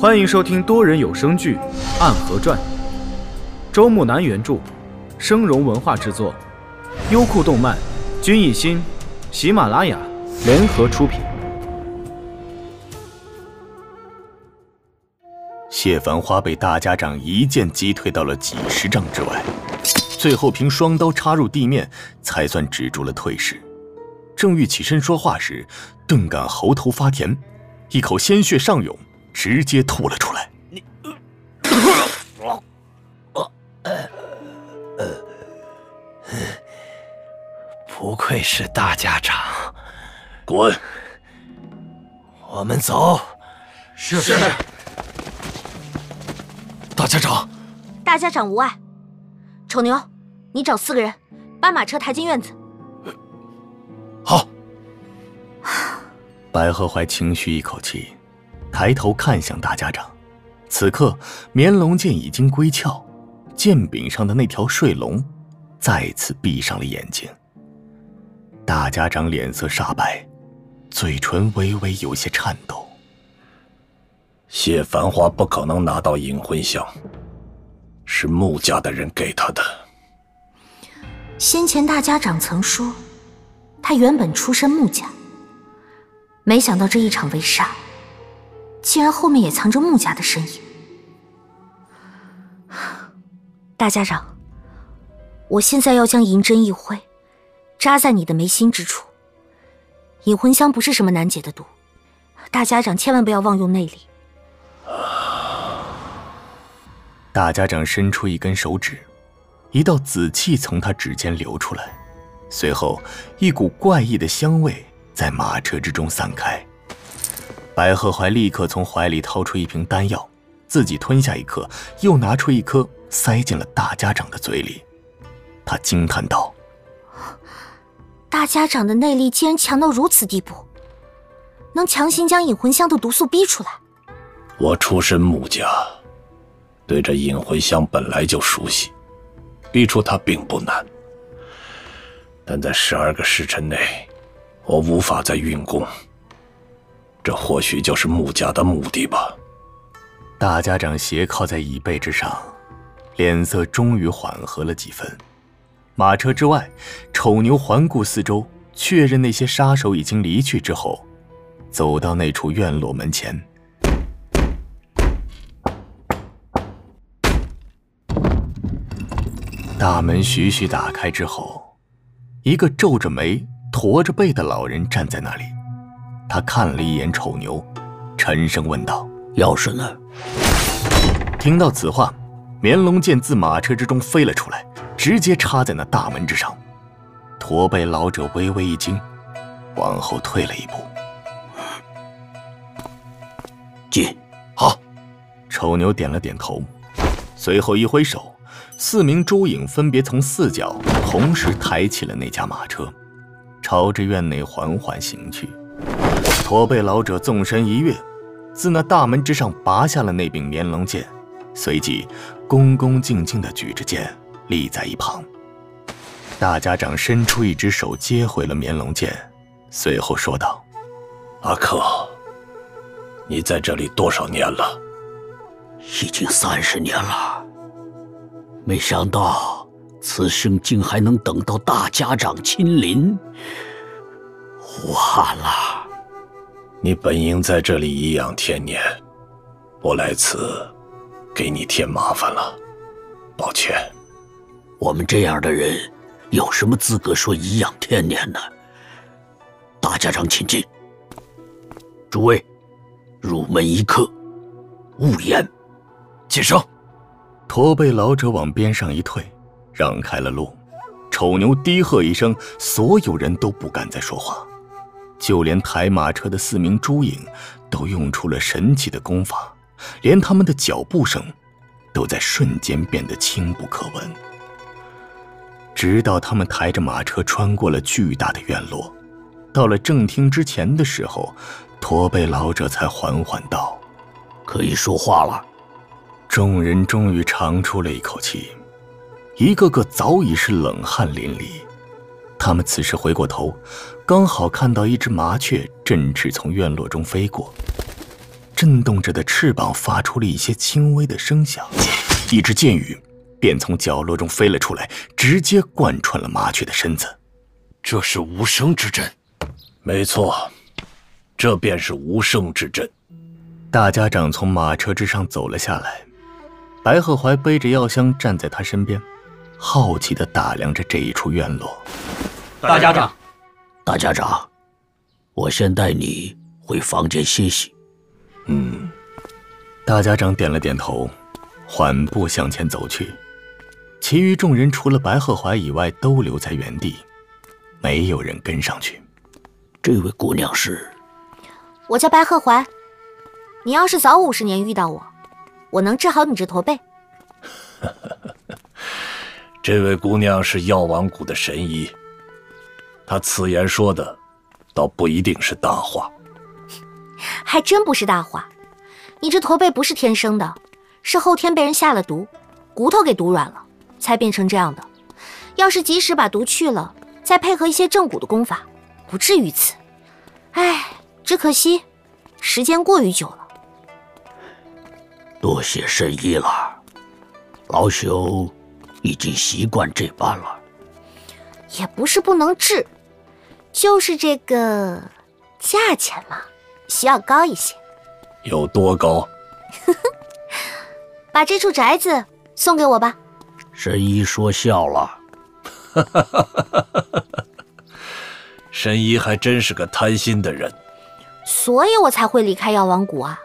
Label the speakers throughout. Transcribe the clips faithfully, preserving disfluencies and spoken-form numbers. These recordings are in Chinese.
Speaker 1: 欢迎收听多人有声剧《暗河传》，周木南原著，生荣文化制作，优酷动漫、君艺心、喜马拉雅联合出品。
Speaker 2: 谢繁花被大家长一剑击退到了几十丈之外，最后凭双刀插入地面，才算止住了退势。正欲起身说话时，顿感喉头发甜，一口鲜血上涌，直接吐了出来。你，
Speaker 3: 不愧是大家长，
Speaker 4: 滚！
Speaker 3: 我们走。
Speaker 4: 是是。
Speaker 3: 大家长，
Speaker 5: 大家长无碍。丑牛，你找四个人，把马车抬进院子。
Speaker 3: 好。
Speaker 2: 白鹤怀轻吁一口气，抬头看向大家长。此刻绵龙剑已经归鞘，剑柄上的那条睡龙再次闭上了眼睛。大家长脸色煞白，嘴唇微微有些颤抖。
Speaker 4: 谢繁花不可能拿到引魂香，是穆家的人给他的。
Speaker 5: 先前大家长曾说，他原本出身穆家，没想到这一场围杀，竟然后面也藏着穆家的身影。大家长，我现在要将银针一挥，扎在你的眉心之处。引魂香不是什么难解的毒，大家长千万不要妄用内力。
Speaker 2: 大家长伸出一根手指，一道紫气从他指尖流出来，随后一股怪异的香味在马车之中散开。白鹤怀立刻从怀里掏出一瓶丹药，自己吞下一颗，又拿出一颗塞进了大家长的嘴里。他惊叹道：
Speaker 5: 大家长的内力竟然强到如此地步，能强行将引魂香的毒素逼出来。
Speaker 4: 我出身穆家，对这引魂香本来就熟悉，逼出它并不难。但在十二个时辰内，我无法再运功，这或许就是穆家的目的吧。
Speaker 2: 大家长斜靠在椅背之上，脸色终于缓和了几分。马车之外，丑牛环顾四周，确认那些杀手已经离去之后，走到那处院落门前。大门徐徐打开之后，一个皱着眉、驼着背的老人站在那里。他看了一眼丑牛，沉声问道：“
Speaker 3: 钥匙呢？”
Speaker 2: 听到此话，绵龙剑自马车之中飞了出来，直接插在那大门之上。驼背老者微微一惊，往后退了一步。
Speaker 3: 进。
Speaker 2: 好。丑牛点了点头，随后一挥手，四名朱影分别从四角同时抬起了那架马车，朝着院内缓缓行去。驼背老者纵身一跃，自那大门之上拔下了那柄绵龙剑，随即恭恭敬敬地举着剑立在一旁。大家长伸出一只手接回了绵龙剑，随后说道：“
Speaker 4: 阿克，你在这里多少年了？”“
Speaker 3: 已经三十年了。没想到此生竟还能等到大家长亲临，晚了。”“
Speaker 4: 你本应在这里颐养天年，我来此给你添麻烦了，抱歉。”“
Speaker 3: 我们这样的人有什么资格说颐养天年呢？”“大家长请进。诸位，入门一刻，勿言。
Speaker 2: 起身。”驼背老者往边上一退，让开了路。丑牛低喝一声，所有人都不敢再说话，就连抬马车的四名朱影都用出了神奇的功法，连他们的脚步声都在瞬间变得轻不可闻。直到他们抬着马车穿过了巨大的院落，到了正厅之前的时候，驼背老者才缓缓道：“
Speaker 3: 可以说话了。”
Speaker 2: 众人终于长出了一口气，一个个早已是冷汗淋漓。他们此时回过头，刚好看到一只麻雀振翅从院落中飞过。 震动着的翅膀发出了一些轻微的声响，一只箭羽便从角落中飞了出来，直接贯穿了麻雀的身子。
Speaker 4: 这是无声之阵。没错，这便是无声之阵。
Speaker 2: 大家长从马车之上走了下来，白鹤怀背着药箱站在他身边，好奇地打量着这一处院落。
Speaker 1: 大家长，
Speaker 3: 大家长，我先带你回房间歇息。
Speaker 2: 嗯，大家长点了点头，缓步向前走去。其余众人除了白鹤怀以外都留在原地，没有人跟上去。
Speaker 3: 这位姑娘是？
Speaker 5: 我叫白鹤怀，你要是早五十年遇到我，我能治好你这驼背。
Speaker 4: 这位姑娘是药王谷的神医，她此言说的倒不一定是大话。
Speaker 5: 还真不是大话，你这驼背不是天生的，是后天被人下了毒，骨头给毒软了，才变成这样的。要是及时把毒去了，再配合一些正骨的功法，不至于此。唉，只可惜时间过于久了。
Speaker 3: 多谢神医了，老朽已经习惯这般了。
Speaker 5: 也不是不能治，就是这个价钱嘛，需要高一些。
Speaker 4: 有多高？
Speaker 5: 把这处宅子送给我吧。
Speaker 3: 神医说笑了。
Speaker 4: 神医还真是个贪心的人，
Speaker 5: 所以我才会离开药王谷啊。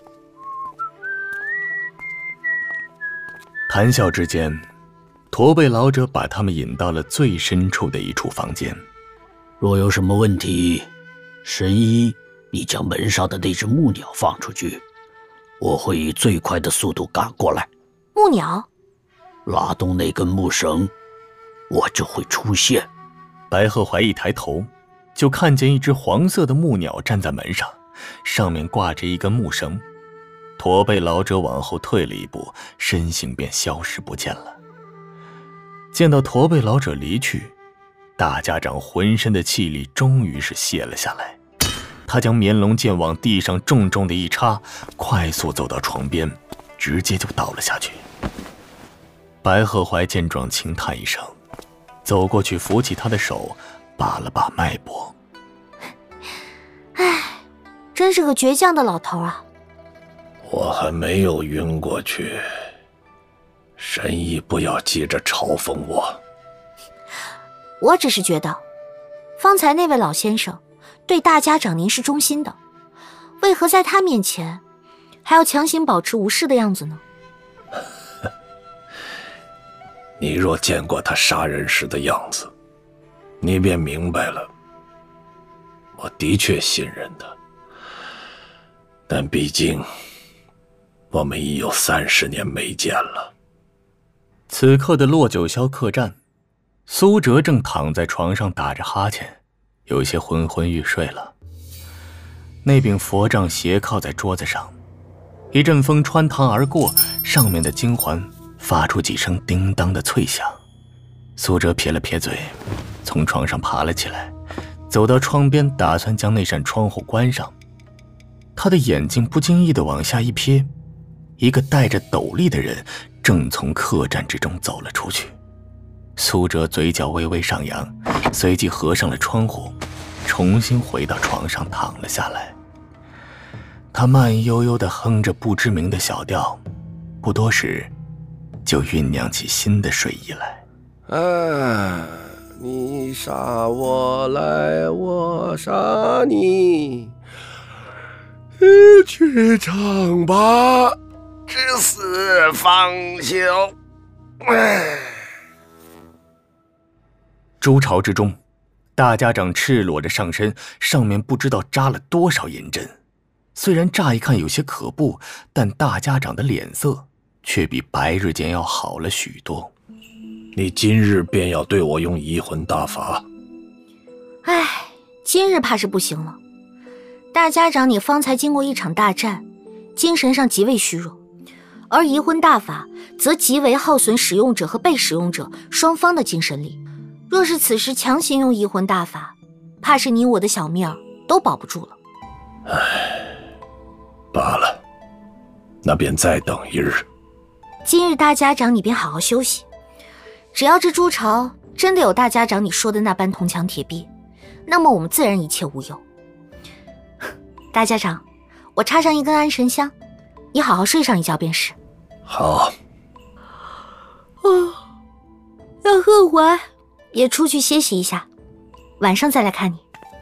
Speaker 2: 谈笑之间，驼背老者把他们引到了最深处的一处房间。
Speaker 3: 若有什么问题，神医，你将门上的那只木鸟放出去，我会以最快的速度赶过来。
Speaker 5: 木鸟？
Speaker 3: 拉动那根木绳，我就会出现。
Speaker 2: 白鹤怀一抬头，就看见一只黄色的木鸟站在门上，上面挂着一根木绳。驼背老者往后退了一步，身形便消失不见了。见到驼背老者离去，大家长浑身的气力终于是泄了下来。他将绵龙剑往地上重重的一插，快速走到床边，直接就倒了下去。白鹤怀见状轻叹一声，走过去扶起他的手，把了把脉搏。
Speaker 5: 唉，真是个倔强的老头啊。
Speaker 4: 我还没有晕过去，神医不要急着嘲讽我。
Speaker 5: 我只是觉得，方才那位老先生对大家长您是忠心的，为何在他面前还要强行保持无视的样子呢？
Speaker 4: 你若见过他杀人时的样子，你便明白了。我的确信任他，但毕竟我们已有三十年没见了。
Speaker 2: 此刻的落九霄客栈，苏哲正躺在床上打着哈欠，有些昏昏欲睡了。那柄佛杖斜靠在桌子上，一阵风穿堂而过，上面的金环发出几声叮当的脆响。苏哲撇了撇嘴，从床上爬了起来，走到窗边，打算将那扇窗户关上。他的眼睛不经意地往下一瞥，一个戴着斗笠的人正从客栈之中走了出去。苏哲嘴角微微上扬，随即合上了窗户，重新回到床上躺了下来。他慢悠悠地哼着不知名的小调，不多时就酝酿起新的睡意来。
Speaker 6: 啊，你杀我来，我杀你，去唱吧，至死方休。唉。
Speaker 2: 朱巢之中，大家长赤裸着上身，上面不知道扎了多少银针。虽然乍一看有些可怖，但大家长的脸色却比白日间要好了许多。
Speaker 4: 你今日便要对我用移魂大法？
Speaker 5: 唉，今日怕是不行了。大家长，你方才经过一场大战，精神上极为虚弱，而移魂大法则极为耗损使用者和被使用者双方的精神力。若是此时强行用移魂大法，怕是你我的小命儿都保不住了。
Speaker 4: 唉， 罢了，那便再等一日。
Speaker 5: 今日大家长你便好好休息，只要这朱朝真的有大家长你说的那般铜墙铁壁，那么我们自然一切无忧。大家长，我插上一根安神香，你好好睡上一觉便是。
Speaker 4: 好。
Speaker 5: 哦，让贺怀也出去歇息一下，晚上再来看你。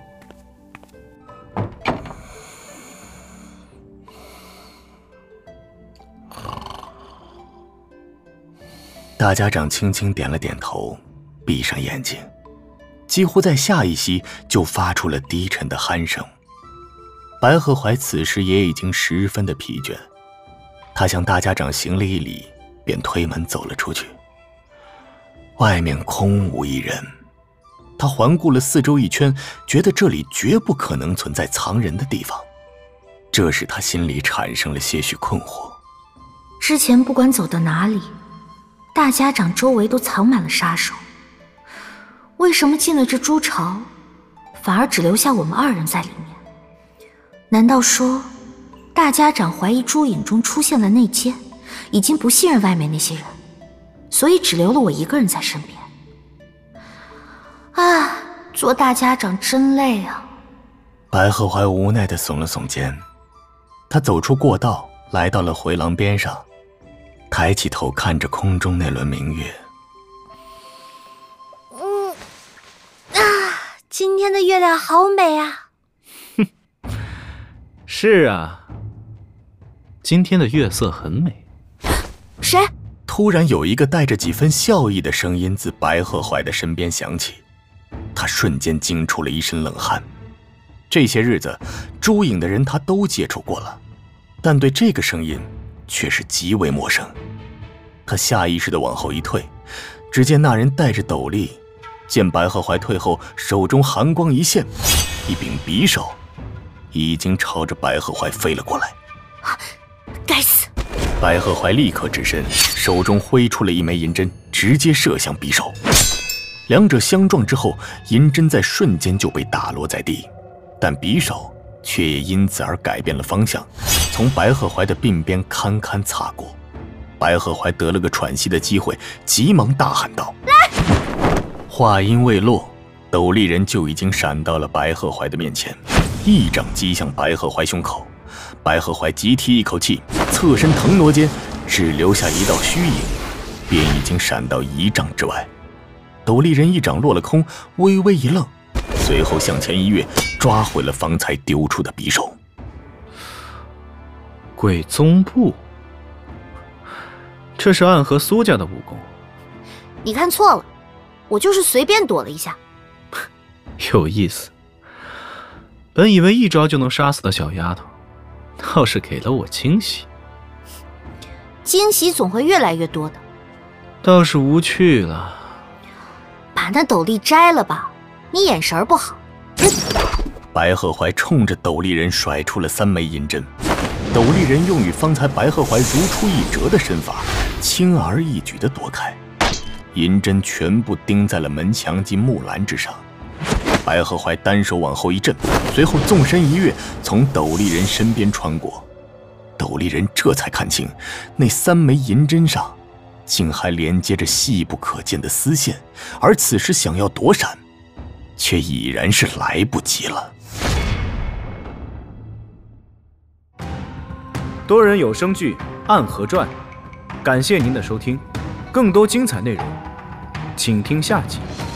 Speaker 2: 大家长轻轻点了点头，闭上眼睛，几乎在下一息就发出了低沉的鼾声。白鹤怀此时也已经十分的疲倦，他向大家长行了一礼，便推门走了出去。外面空无一人，他环顾了四周一圈，觉得这里绝不可能存在藏人的地方，这使他心里产生了些许困惑。
Speaker 5: 之前不管走到哪里，大家长周围都藏满了杀手，为什么进了这朱朝，反而只留下我们二人在里面？难道说，大家长怀疑朱影中出现了内奸，已经不信任外面那些人，所以只留了我一个人在身边？啊，做大家长真累啊！
Speaker 2: 白鹤怀无奈地耸了耸肩，他走出过道，来到了回廊边上，抬起头看着空中那轮明月。
Speaker 5: 嗯，啊，今天的月亮好美啊！
Speaker 1: 哼，是啊，今天的月色很美。
Speaker 5: 谁？
Speaker 2: 突然有一个带着几分笑意的声音自白鹤怀的身边响起，他瞬间惊出了一身冷汗。这些日子，朱影的人他都接触过了，但对这个声音却是极为陌生。他下意识地往后一退，只见那人戴着斗笠，见白鹤怀退后，手中寒光一现，一柄匕首已经朝着白鹤怀飞了过来。
Speaker 5: 该死！
Speaker 2: 白鹤怀立刻只身，手中挥出了一枚银针，直接射向匕首。两者相撞之后，银针在瞬间就被打落在地，但匕首却也因此而改变了方向，从白鹤怀的鬓边堪堪擦过。白鹤怀得了个喘息的机会，急忙大喊道：“来！”话音未落，斗笠人就已经闪到了白鹤怀的面前，一掌击向白鹤怀胸口。白鹤怀急提一口气，侧身腾挪间，只留下一道虚影，便已经闪到一丈之外。斗笠人一掌落了空，微微一愣，随后向前一跃，抓回了方才丢出的匕首。
Speaker 1: 鬼宗步，这是暗河苏家的武功。
Speaker 5: 你看错了，我就是随便躲了一下。
Speaker 1: 有意思，本以为一招就能杀死的小丫头，倒是给了我惊喜。
Speaker 5: 惊喜总会越来越多的。
Speaker 1: 倒是无趣了。
Speaker 5: 把那斗笠摘了吧，你眼神不好。嗯、
Speaker 2: 白鹤怀冲着斗笠人甩出了三枚银针，斗笠人用与方才白鹤怀如出一辙的身法，轻而易举地躲开，银针全部钉在了门墙及木栏之上。白鹤怀单手往后一震，随后纵身一跃，从斗笠人身边穿过。斗笠人这才看清，那三枚银针上竟还连接着细不可见的丝线，而此时想要躲闪，却已然是来不及了。
Speaker 1: 多人有声剧《暗河传》，感谢您的收听，更多精彩内容，请听下集。